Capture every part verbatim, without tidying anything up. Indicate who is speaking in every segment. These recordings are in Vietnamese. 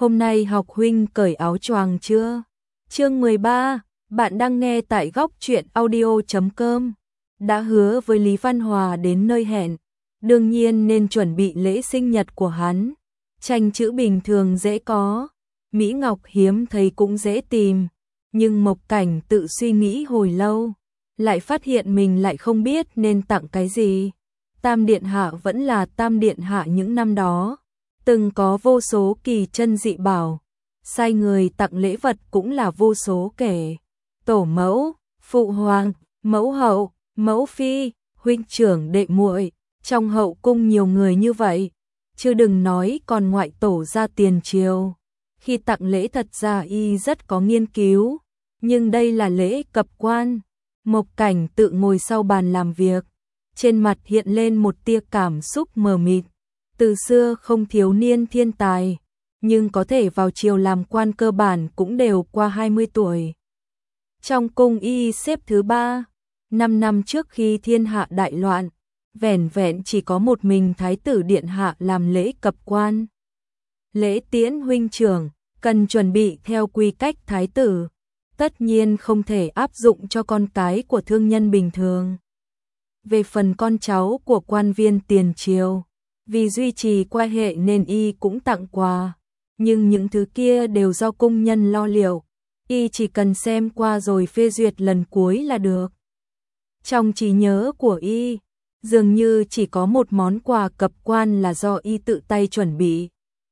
Speaker 1: Hôm nay học huynh cởi áo choàng chưa? Chương mười ba, bạn đang nghe tại góc truyện audio chấm com. Đã hứa với Lý Văn Hòa đến nơi hẹn, đương nhiên nên chuẩn bị lễ sinh nhật của hắn. Tranh chữ bình thường dễ có, Mỹ Ngọc hiếm thấy cũng dễ tìm, nhưng Mộc Cảnh tự suy nghĩ hồi lâu, lại phát hiện mình lại không biết nên tặng cái gì. Tam Điện Hạ vẫn là Tam Điện Hạ những năm đó, từng có vô số kỳ chân dị bảo, sai người tặng lễ vật cũng là vô số kể. Tổ mẫu, phụ hoàng, mẫu hậu, mẫu phi, huynh trưởng đệ muội, trong hậu cung nhiều người như vậy, chứ đừng nói còn ngoại tổ ra tiền triều. Khi tặng lễ thật ra y rất có nghiên cứu, nhưng đây là lễ cập quan. Mộc Cảnh tự ngồi sau bàn làm việc, trên mặt hiện lên một tia cảm xúc mờ mịt. Từ xưa không thiếu niên thiên tài, nhưng có thể vào triều làm quan cơ bản cũng đều qua hai mươi tuổi. Trong cung y xếp thứ ba, năm năm trước khi thiên hạ đại loạn, vẻn vẹn chỉ có một mình Thái tử Điện Hạ làm lễ cập quan. Lễ tiễn huynh trưởng, cần chuẩn bị theo quy cách Thái tử, tất nhiên không thể áp dụng cho con cái của thương nhân bình thường. Về phần con cháu của quan viên tiền triều, vì duy trì quan hệ nên y cũng tặng quà, nhưng những thứ kia đều do cung nhân lo liệu, y chỉ cần xem qua rồi phê duyệt lần cuối là được. Trong trí nhớ của y, dường như chỉ có một món quà cập quan là do y tự tay chuẩn bị.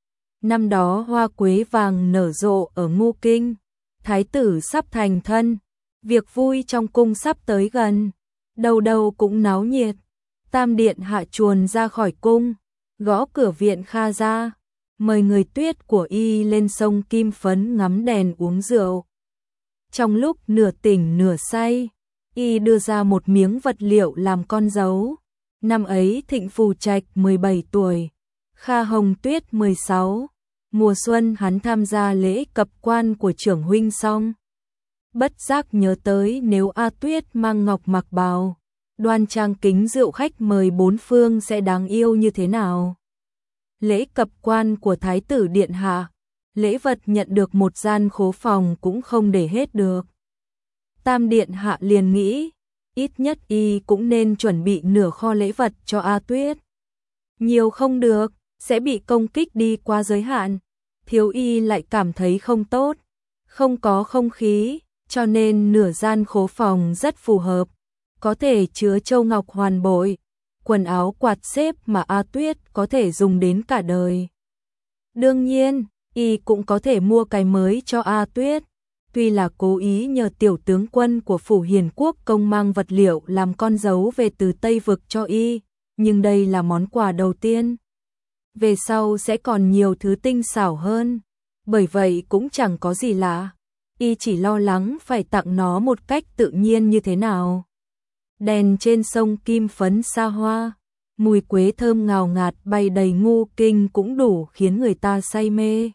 Speaker 1: Năm đó hoa quế vàng nở rộ ở Ngô Kinh, Thái tử sắp thành thân, việc vui trong cung sắp tới gần, đầu đầu cũng náo nhiệt. Tam Điện Hạ chuồn ra khỏi cung, gõ cửa viện Kha ra, mời người Tuyết của y lên sông Kim Phấn ngắm đèn uống rượu. Trong lúc nửa tỉnh nửa say, y đưa ra một miếng vật liệu làm con dấu. Năm ấy Thịnh Phù Trạch mười bảy tuổi, Kha Hồng Tuyết mười sáu. Mùa xuân hắn tham gia lễ cập quan của trưởng huynh xong, bất giác nhớ tới nếu A Tuyết mang ngọc mặc bào, đoan trang kính rượu khách mời bốn phương sẽ đáng yêu như thế nào. Lễ cập quan của Thái tử Điện Hạ, lễ vật nhận được một gian khố phòng cũng không để hết được. Tam Điện Hạ liền nghĩ, ít nhất y cũng nên chuẩn bị nửa kho lễ vật cho A Tuyết. Nhiều không được, sẽ bị công kích đi qua giới hạn. Thiếu y lại cảm thấy không tốt, không có không khí, cho nên nửa gian khố phòng rất phù hợp, có thể chứa châu ngọc hoàn bội, quần áo quạt xếp mà A Tuyết có thể dùng đến cả đời. Đương nhiên, y cũng có thể mua cái mới cho A Tuyết, tuy là cố ý nhờ tiểu tướng quân của Phủ Hiền Quốc công mang vật liệu làm con dấu về từ Tây Vực cho y, nhưng đây là món quà đầu tiên. Về sau sẽ còn nhiều thứ tinh xảo hơn, bởi vậy cũng chẳng có gì lạ, y chỉ lo lắng phải tặng nó một cách tự nhiên như thế nào. Đèn trên sông Kim Phấn xa hoa, mùi quế thơm ngào ngạt bay đầy Ngô Kinh cũng đủ khiến người ta say mê.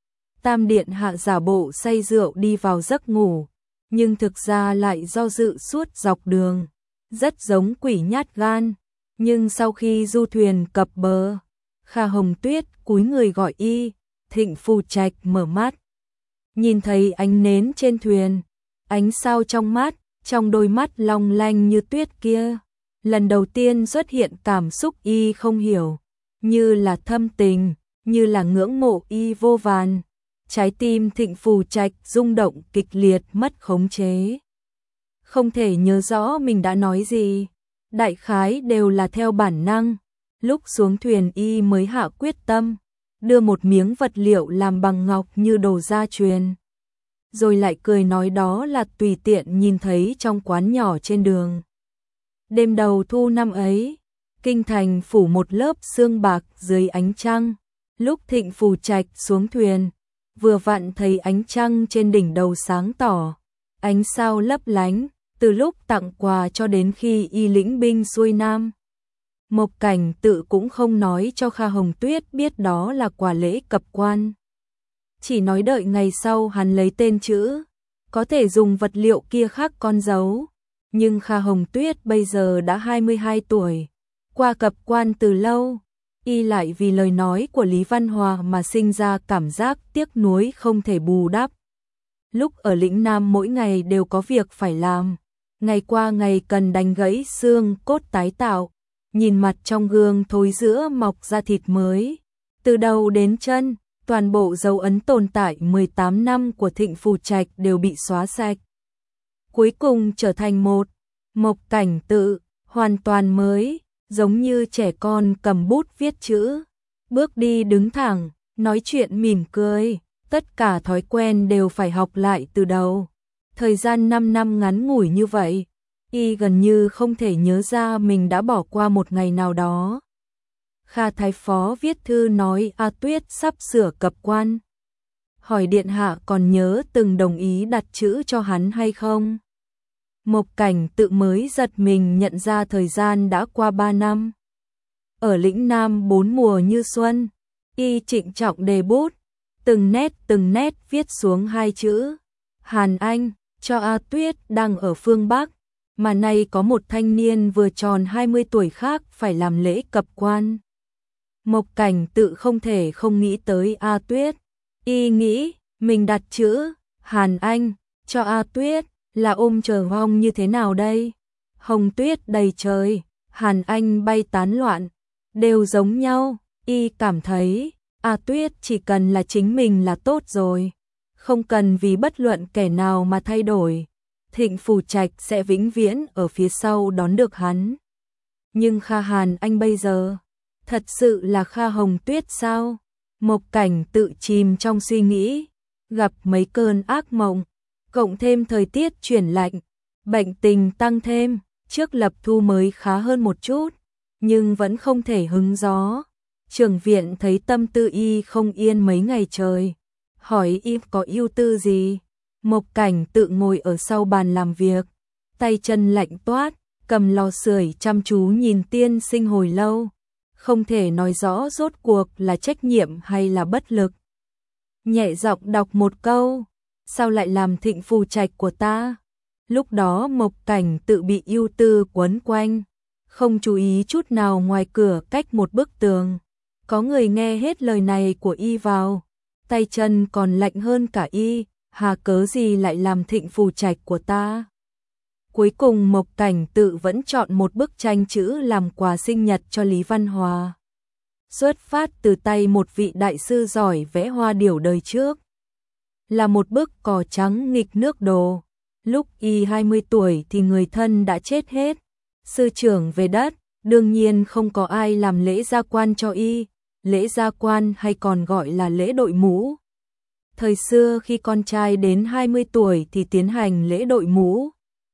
Speaker 1: Tam Điện Hạ giả bộ say rượu đi vào giấc ngủ, nhưng thực ra lại do dự suốt dọc đường, rất giống quỷ nhát gan. Nhưng sau khi du thuyền cập bờ, Kha Hồng Tuyết cúi người gọi y, Thịnh Phù Trạch mở mắt, nhìn thấy ánh nến trên thuyền, ánh sao trong mắt, trong đôi mắt long lanh như tuyết kia, lần đầu tiên xuất hiện cảm xúc y không hiểu, như là thâm tình, như là ngưỡng mộ y vô vàn. Trái tim Thịnh Phù Trạch rung động kịch liệt mất khống chế. Không thể nhớ rõ mình đã nói gì, đại khái đều là theo bản năng. Lúc xuống thuyền y mới hạ quyết tâm, đưa một miếng vật liệu làm bằng ngọc như đồ gia truyền. Rồi lại cười nói đó là tùy tiện nhìn thấy trong quán nhỏ trên đường. Đêm đầu thu năm ấy, kinh thành phủ một lớp sương bạc dưới ánh trăng. Lúc Thịnh Phù Trạch xuống thuyền, vừa vặn thấy ánh trăng trên đỉnh đầu sáng tỏ, ánh sao lấp lánh, từ lúc tặng quà cho đến khi y lĩnh binh xuôi nam. Mộc Cảnh tự cũng không nói cho Kha Hồng Tuyết biết đó là quà lễ cập quan. Chỉ nói đợi ngày sau hắn lấy tên chữ, có thể dùng vật liệu kia khắc con dấu. Nhưng Kha Hồng Tuyết bây giờ đã hai mươi hai tuổi, qua cập quan từ lâu, y lại vì lời nói của Lý Văn Hòa mà sinh ra cảm giác tiếc nuối không thể bù đắp. Lúc ở lĩnh Nam mỗi ngày đều có việc phải làm, ngày qua ngày cần đánh gãy xương cốt tái tạo, nhìn mặt trong gương thối rữa mọc ra thịt mới. Từ đầu đến chân, toàn bộ dấu ấn tồn tại mười tám năm của Thịnh Phù Trạch đều bị xóa sạch. Cuối cùng trở thành một Mộc Cảnh Tự hoàn toàn mới, giống như trẻ con cầm bút viết chữ, bước đi đứng thẳng, nói chuyện mỉm cười, tất cả thói quen đều phải học lại từ đầu. Thời gian năm năm ngắn ngủi như vậy, y gần như không thể nhớ ra mình đã bỏ qua một ngày nào đó. Kha Thái Phó viết thư nói A Tuyết sắp sửa cập quan. Hỏi điện hạ còn nhớ từng đồng ý đặt chữ cho hắn hay không? Mộc Cảnh Tự mới giật mình nhận ra thời gian đã qua ba năm. Ở lĩnh Nam bốn mùa như xuân, y trịnh trọng đề bút, từng nét từng nét viết xuống hai chữ Hàn Anh cho A Tuyết đang ở phương Bắc, mà nay có một thanh niên vừa tròn hai mươi tuổi khác phải làm lễ cập quan. Mộc Cảnh Tự không thể không nghĩ tới A Tuyết, y nghĩ mình đặt chữ Hàn Anh cho A Tuyết là ôm chờ mong như thế nào đây? Hồng tuyết đầy trời, Hàn Anh bay tán loạn, đều giống nhau, y cảm thấy A Tuyết chỉ cần là chính mình là tốt rồi, không cần vì bất luận kẻ nào mà thay đổi. Thịnh Phù Trạch sẽ vĩnh viễn ở phía sau đón được hắn. Nhưng Kha Hàn Anh bây giờ, thật sự là Kha Hồng Tuyết sao? Mộc Cảnh Tự chìm trong suy nghĩ, gặp mấy cơn ác mộng, cộng thêm thời tiết chuyển lạnh, bệnh tình tăng thêm, trước lập thu mới khá hơn một chút, nhưng vẫn không thể hứng gió. Trưởng viện thấy tâm tư y không yên mấy ngày trời, hỏi y có ưu tư gì. Mộc Cảnh Tự ngồi ở sau bàn làm việc, tay chân lạnh toát, cầm lò sưởi chăm chú nhìn tiên sinh hồi lâu, không thể nói rõ rốt cuộc là trách nhiệm hay là bất lực. Nhẹ giọng đọc một câu, sao lại làm Thịnh Phù Trạch của ta? Lúc đó Mộc Cảnh Tự bị ưu tư quấn quanh, không chú ý chút nào ngoài cửa cách một bức tường. Có người nghe hết lời này của y vào, tay chân còn lạnh hơn cả y, hà cớ gì lại làm Thịnh Phù Trạch của ta? Cuối cùng Mộc Cảnh Tự vẫn chọn một bức tranh chữ làm quà sinh nhật cho Lý Văn Hòa. Xuất phát từ tay một vị đại sư giỏi vẽ hoa điểu đời trước. Là một bức cỏ trắng nghịch nước đồ. Lúc y hai mươi tuổi thì người thân đã chết hết. Sư trưởng về đất, đương nhiên không có ai làm lễ gia quan cho y. Lễ gia quan hay còn gọi là lễ đội mũ. Thời xưa khi con trai đến hai mươi tuổi thì tiến hành lễ đội mũ,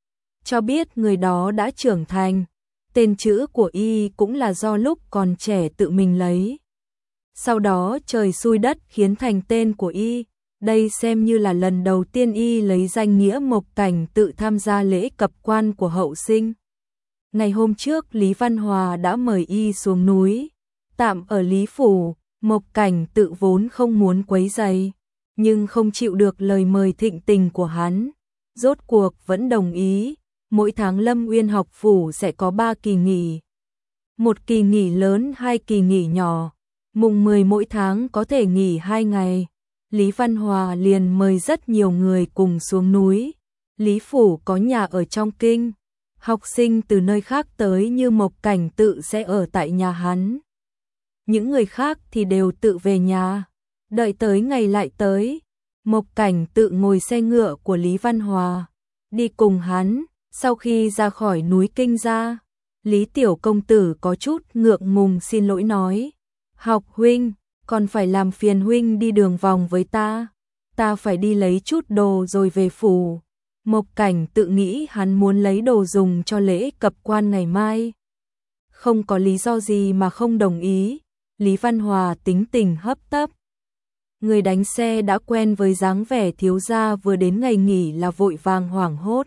Speaker 1: cho biết người đó đã trưởng thành. Tên chữ của y cũng là do lúc còn trẻ tự mình lấy. Sau đó trời xui đất khiến thành tên của y. Đây xem như là lần đầu tiên y lấy danh nghĩa Mộc Cảnh Tự tham gia lễ cập quan của hậu sinh. Ngày hôm trước Lý Văn Hòa đã mời y xuống núi, tạm ở Lý Phủ. Mộc Cảnh Tự vốn không muốn quấy rầy, nhưng không chịu được lời mời thịnh tình của hắn, rốt cuộc vẫn đồng ý. Mỗi tháng Lâm Uyên học phủ sẽ có ba kỳ nghỉ. Một kỳ nghỉ lớn, hai kỳ nghỉ nhỏ. Mùng mười mỗi tháng có thể nghỉ hai ngày. Lý Văn Hòa liền mời rất nhiều người cùng xuống núi. Lý Phủ có nhà ở trong kinh. Học sinh từ nơi khác tới như Mộc Cảnh Tự sẽ ở tại nhà hắn. Những người khác thì đều tự về nhà. Đợi tới ngày lại tới. Mộc Cảnh Tự ngồi xe ngựa của Lý Văn Hòa, đi cùng hắn. Sau khi ra khỏi núi Kinh ra, Lý Tiểu Công Tử có chút ngượng ngùng xin lỗi nói: Học huynh, còn phải làm phiền huynh đi đường vòng với ta. Ta phải đi lấy chút đồ rồi về phủ. Mộc Cảnh Tự nghĩ hắn muốn lấy đồ dùng cho lễ cập quan ngày mai. Không có lý do gì mà không đồng ý. Lý Văn Hòa tính tình hấp tấp. Người đánh xe đã quen với dáng vẻ thiếu gia vừa đến ngày nghỉ là vội vàng hoảng hốt.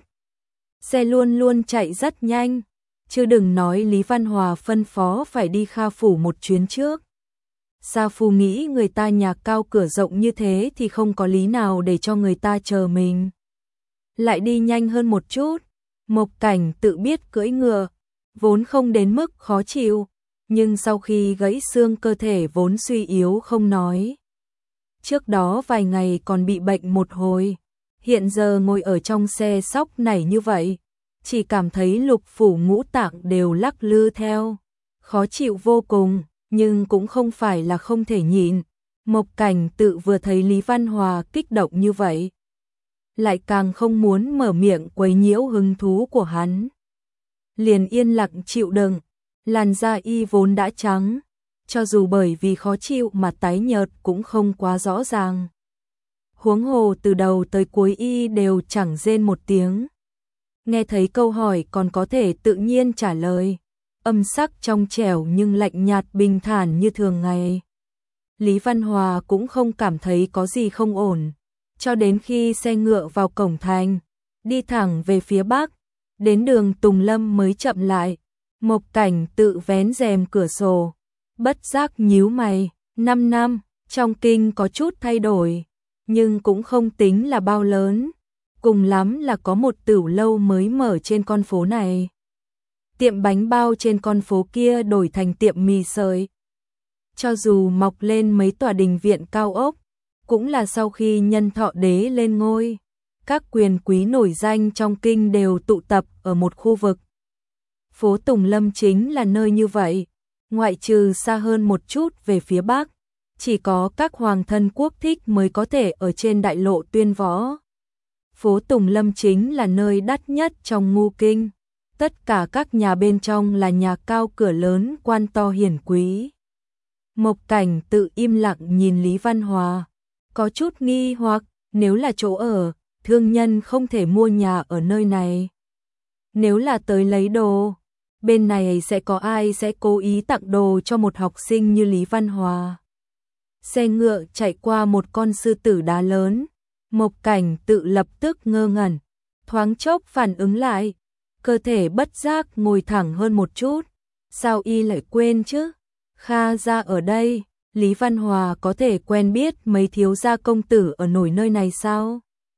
Speaker 1: Xe luôn luôn chạy rất nhanh, chứ đừng nói Lý Văn Hòa phân phó phải đi Kha Phủ một chuyến trước. Sa Phu nghĩ người ta nhà cao cửa rộng như thế thì không có lý nào để cho người ta chờ mình. Lại đi nhanh hơn một chút. Mộc Cảnh Tự biết cưỡi ngựa, vốn không đến mức khó chịu, nhưng sau khi gãy xương cơ thể vốn suy yếu không nói. Trước đó vài ngày còn bị bệnh một hồi, hiện giờ ngồi ở trong xe sóc này như vậy, chỉ cảm thấy lục phủ ngũ tạng đều lắc lư theo, khó chịu vô cùng, nhưng cũng không phải là không thể nhịn. Mộc Cảnh Tự vừa thấy Lý Văn Hòa kích động như vậy, lại càng không muốn mở miệng quấy nhiễu hứng thú của hắn. Liền yên lặng chịu đựng, làn da y vốn đã trắng, cho dù bởi vì khó chịu mà tái nhợt cũng không quá rõ ràng. Huống hồ từ đầu tới cuối y đều chẳng rên một tiếng. Nghe thấy câu hỏi còn có thể tự nhiên trả lời, âm sắc trong trẻo nhưng lạnh nhạt bình thản như thường ngày. Lý Văn Hòa cũng không cảm thấy có gì không ổn, cho đến khi xe ngựa vào cổng thành, đi thẳng về phía bắc, đến đường Tùng Lâm mới chậm lại. Mộc Cảnh Tự vén rèm cửa sổ, bất giác nhíu mày. Năm năm, trong kinh có chút thay đổi, nhưng cũng không tính là bao lớn, cùng lắm là có một tửu lâu mới mở trên con phố này. Tiệm bánh bao trên con phố kia đổi thành tiệm mì sợi. Cho dù mọc lên mấy tòa đình viện cao ốc, cũng là sau khi Nhân Thọ Đế lên ngôi, các quyền quý nổi danh trong kinh đều tụ tập ở một khu vực. Phố Tùng Lâm chính là nơi như vậy, ngoại trừ xa hơn một chút về phía bắc, chỉ có các hoàng thân quốc thích mới có thể ở trên đại lộ tuyên võ. Phố Tùng Lâm chính là nơi đắt nhất trong Ngũ Kinh, tất cả các nhà bên trong là nhà cao cửa lớn, quan to hiển quý. Mộc Cảnh Tự im lặng nhìn Lý Văn Hòa, có chút nghi hoặc, nếu là chỗ ở, thương nhân không thể mua nhà ở nơi này. Nếu là tới lấy đồ, bên này sẽ có ai sẽ cố ý tặng đồ cho một học sinh như Lý Văn Hòa. Xe ngựa chạy qua một con sư tử đá lớn, Mộc Cảnh Tự lập tức ngơ ngẩn, thoáng chốc phản ứng lại, cơ thể bất giác ngồi thẳng hơn một chút. Sao y lại quên chứ? Kha gia ở đây, Lý Văn Hòa có thể quen biết mấy thiếu gia công tử ở nổi nơi này sao?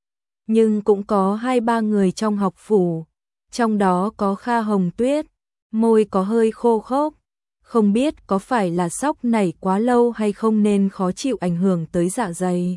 Speaker 1: Nhưng cũng có hai ba người trong học phủ, trong đó có Kha Hồng Tuyết, môi có hơi khô khốc, không biết có phải là sóc nảy quá lâu hay không nên khó chịu ảnh hưởng tới dạ dày.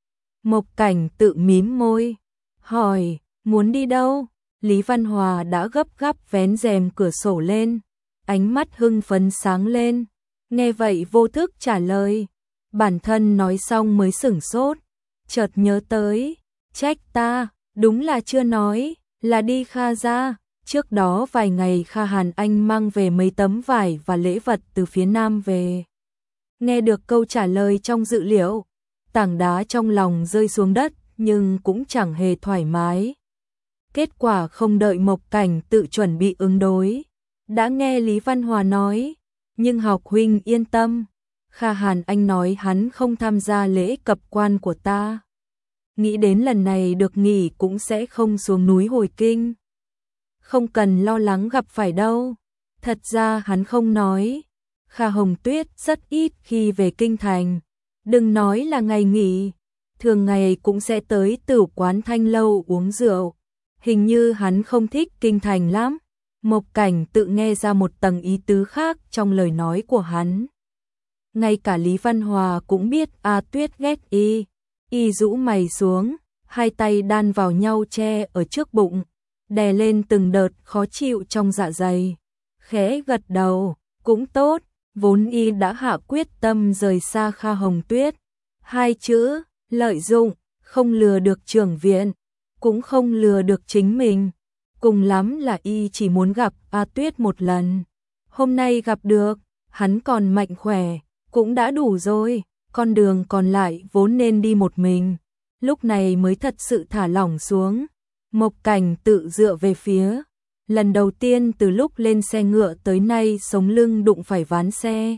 Speaker 1: Mộc Cảnh Tự mím môi, hỏi, muốn đi đâu? Lý Văn Hòa đã gấp gáp vén rèm cửa sổ lên, ánh mắt hưng phấn sáng lên, nghe vậy vô thức trả lời, bản thân nói xong mới sửng sốt, chợt nhớ tới, trách ta, đúng là chưa nói, là đi Kha gia. Trước đó vài ngày Kha Hàn Anh mang về mấy tấm vải và lễ vật từ phía Nam về. Nghe được câu trả lời trong dự liệu, tảng đá trong lòng rơi xuống đất nhưng cũng chẳng hề thoải mái. Kết quả không đợi Mộc Cảnh Tự chuẩn bị ứng đối, đã nghe Lý Văn Hòa nói, nhưng học huynh yên tâm, Kha Hàn Anh nói hắn không tham gia lễ cập quan của ta. Nghĩ đến lần này được nghỉ cũng sẽ không xuống núi hồi kinh. Không cần lo lắng gặp phải đâu. Thật ra hắn không nói. Kha Hồng Tuyết rất ít khi về kinh thành. Đừng nói là ngày nghỉ. Thường ngày cũng sẽ tới tử quán Thanh Lâu uống rượu. Hình như hắn không thích kinh thành lắm. Mộc Cảnh Tự nghe ra một tầng ý tứ khác trong lời nói của hắn. Ngay cả Lý Văn Hòa cũng biết A Tuyết ghét y. Y rũ mày xuống, hai tay đan vào nhau che ở trước bụng, đè lên từng đợt khó chịu trong dạ dày. Khẽ gật đầu, cũng tốt, vốn y đã hạ quyết tâm rời xa Kha Hồng Tuyết. Hai chữ, lợi dụng, không lừa được trưởng viện, cũng không lừa được chính mình. Cùng lắm là y chỉ muốn gặp A Tuyết một lần. Hôm nay gặp được, hắn còn mạnh khỏe, cũng đã đủ rồi. Con đường còn lại vốn nên đi một mình, lúc này mới thật sự thả lỏng xuống. Mộc Cảnh Tự dựa về phía, lần đầu tiên từ lúc lên xe ngựa tới nay sống lưng đụng phải ván xe.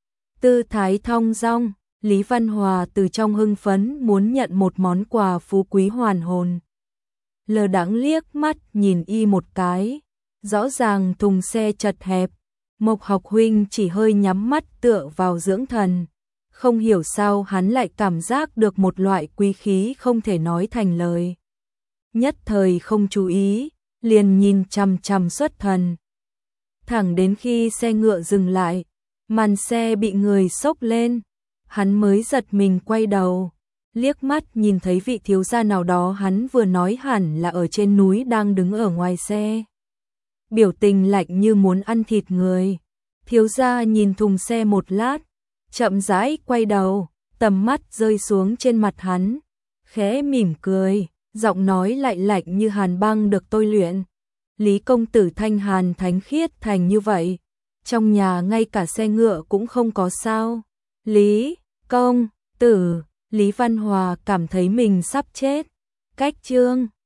Speaker 1: Tư thái thong dong, Lý Văn Hòa từ trong hưng phấn muốn nhận một món quà phú quý hoàn hồn. Lờ đãng liếc mắt nhìn y một cái, rõ ràng thùng xe chật hẹp, Mộc học huynh chỉ hơi nhắm mắt tựa vào dưỡng thần. Không hiểu sao hắn lại cảm giác được một loại quý khí không thể nói thành lời. Nhất thời không chú ý, liền nhìn chằm chằm xuất thần. Thẳng đến khi xe ngựa dừng lại, Màn xe bị người xốc lên, hắn mới giật mình quay đầu, liếc mắt nhìn thấy vị thiếu gia nào đó hắn vừa nói hẳn là ở trên núi đang đứng ở ngoài xe. Biểu tình lạnh như muốn ăn thịt người. Thiếu gia nhìn thùng xe một lát, chậm rãi quay đầu, tầm mắt rơi xuống trên mặt hắn, khẽ mỉm cười, giọng nói lạnh lạnh như hàn băng được tôi luyện. Lý công tử thanh hàn thánh khiết thành như vậy, trong nhà ngay cả xe ngựa cũng không có sao? Lý công tử, Lý Văn Hòa cảm thấy mình sắp chết. Cách chương